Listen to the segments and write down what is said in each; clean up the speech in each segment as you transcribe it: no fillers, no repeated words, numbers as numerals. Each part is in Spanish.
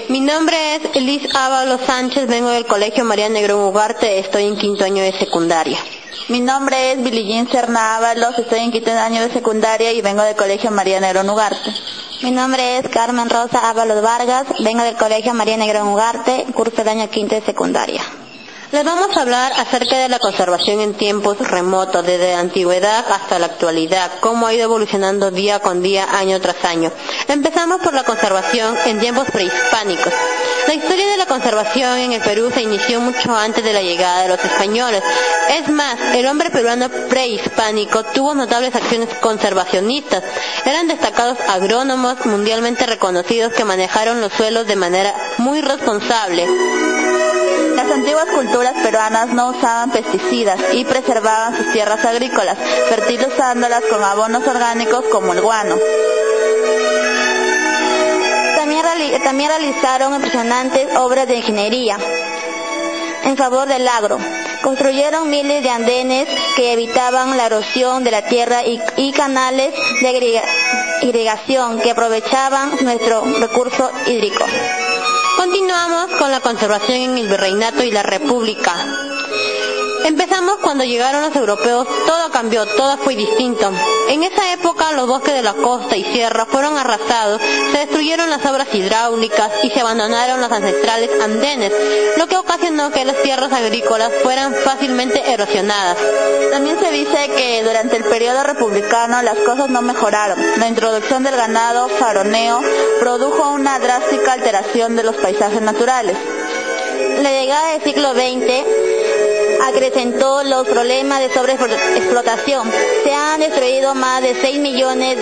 Mi nombre es Liz Ábalos Sánchez, vengo del Colegio María Negrón Ugarte, estoy en quinto año de secundaria. Mi nombre es Bilillín Serna Ábalos, estoy en quinto año de secundaria y vengo del Colegio María Negrón Ugarte. Mi nombre es Carmen Rosa Ábalos Vargas, vengo del Colegio María Negrón Ugarte, curso el año quinto de secundaria. Les vamos a hablar acerca de la conservación en tiempos remotos, desde la antigüedad hasta la actualidad, cómo ha ido evolucionando día con día, año tras año. Empezamos por la conservación en tiempos prehispánicos. La historia de la conservación en el Perú se inició mucho antes de la llegada de los españoles. Es más, el hombre peruano prehispánico tuvo notables acciones conservacionistas. Eran destacados agrónomos mundialmente reconocidos que manejaron los suelos de manera muy responsable. Las antiguas culturas peruanas no usaban pesticidas y preservaban sus tierras agrícolas, fertilizándolas con abonos orgánicos como el guano. También realizaron impresionantes obras de ingeniería en favor del agro. Construyeron miles de andenes que evitaban la erosión de la tierra y canales de irrigación que aprovechaban nuestro recurso hídrico. Continuamos con la conservación en el Virreinato y la República. Empezamos cuando llegaron los europeos, todo cambió, todo fue distinto. En esa época los bosques de la costa y sierra fueron arrasados, se destruyeron las obras hidráulicas y se abandonaron los ancestrales andenes, lo que ocasionó que las tierras agrícolas fueran fácilmente erosionadas. También se dice que durante el periodo republicano las cosas no mejoraron. La introducción del ganado faroneo produjo una drástica alteración de los paisajes naturales. La llegada del siglo XX acrecentó los problemas de sobreexplotación. Se han destruido más de 6 millones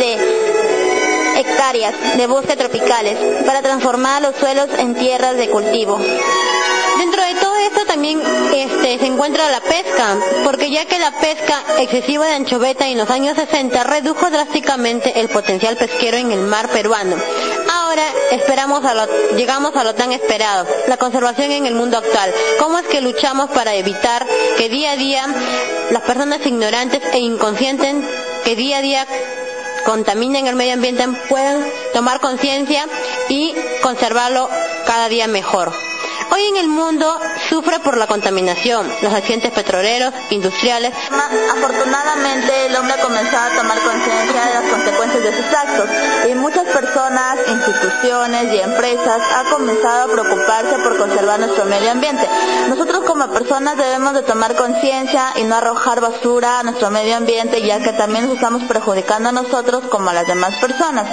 de hectáreas de bosques tropicales para transformar los suelos en tierras de cultivo. Dentro de todo esto también se encuentra la pesca, porque ya que la pesca excesiva de anchoveta en los años 60 redujo drásticamente el potencial pesquero en el mar peruano. Ahora llegamos a lo tan esperado, la conservación en el mundo actual. ¿Cómo es que luchamos para evitar que día a día las personas ignorantes e inconscientes que día a día contaminen el medio ambiente puedan tomar conciencia y conservarlo cada día mejor? Hoy en el mundo sufre por la contaminación, los accidentes petroleros, industriales. Afortunadamente el hombre ha comenzado a tomar conciencia de las consecuencias de sus actos y muchas personas, instituciones y empresas han comenzado a preocuparse por conservar nuestro medio ambiente. Nosotros como personas debemos de tomar conciencia y no arrojar basura a nuestro medio ambiente, ya que también nos estamos perjudicando a nosotros como a las demás personas.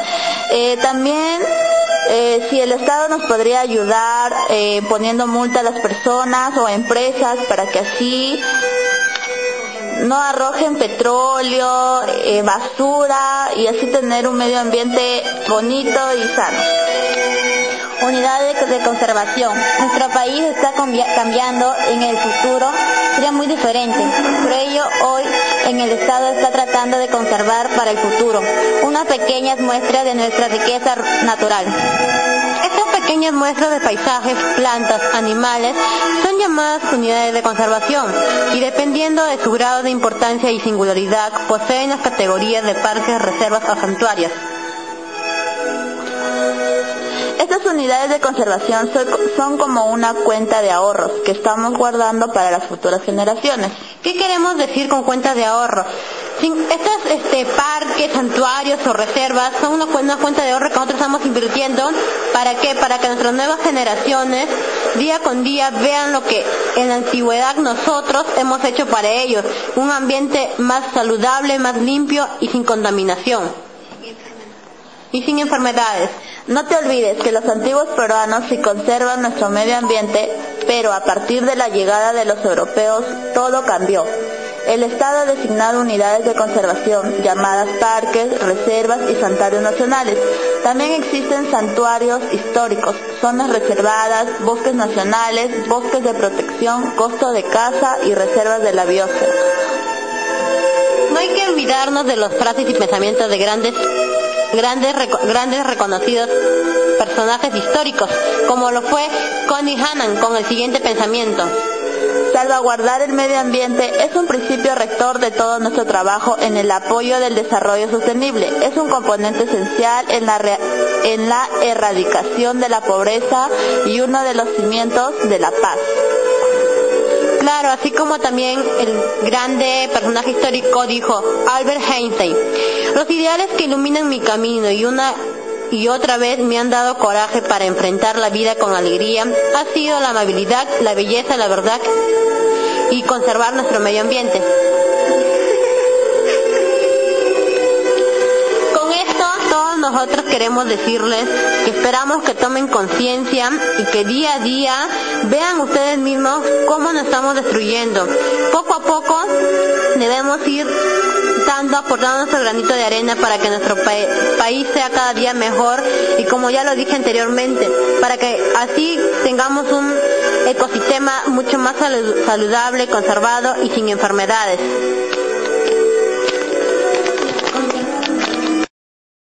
Si el Estado nos podría ayudar poniendo multa a las personas o empresas para que así no arrojen petróleo, basura y así tener un medio ambiente bonito y sano. Unidades de conservación. Nuestro país está cambiando en el futuro, sería muy diferente. Por ello, hoy en el Estado está tratando de conservar para el futuro unas pequeñas muestras de nuestra riqueza natural. Estas pequeñas muestras de paisajes, plantas, animales son llamadas unidades de conservación y dependiendo de su grado de importancia y singularidad poseen las categorías de parques, reservas o santuarios. Estas unidades de conservación son como una cuenta de ahorros que estamos guardando para las futuras generaciones. ¿Qué queremos decir con cuentas de ahorro? Estos parques, santuarios o reservas son una cuenta de ahorro que nosotros estamos invirtiendo. ¿Para qué? Para que nuestras nuevas generaciones día con día vean lo que en la antigüedad nosotros hemos hecho para ellos. Un ambiente más saludable, más limpio y sin contaminación. Y sin enfermedades. No te olvides que los antiguos peruanos sí conservan nuestro medio ambiente, pero a partir de la llegada de los europeos todo cambió. El Estado ha designado unidades de conservación llamadas parques, reservas y santuarios nacionales. También existen santuarios históricos, zonas reservadas, bosques nacionales, bosques de protección, costo de caza y reservas de la biosfera. No hay que olvidarnos de los frases y pensamientos de grandes reconocidos personajes históricos, como lo fue Connie Hannan con el siguiente pensamiento: salvaguardar el medio ambiente es un principio rector de todo nuestro trabajo en el apoyo del desarrollo sostenible. Es un componente esencial en la en la erradicación de la pobreza y uno de los cimientos de la paz. Claro, así como también el grande personaje histórico dijo, Albert Einstein, los ideales que iluminan mi camino y una y otra vez me han dado coraje para enfrentar la vida con alegría ha sido la amabilidad, la belleza, la verdad y conservar nuestro medio ambiente. Con esto todos nosotros queremos decirles que esperamos que tomen conciencia y que día a día vean ustedes mismos cómo nos estamos destruyendo. Poco a poco debemos ir aportando nuestro granito de arena para que nuestro país sea cada día mejor y como ya lo dije anteriormente, para que así tengamos un ecosistema mucho más saludable, conservado y sin enfermedades.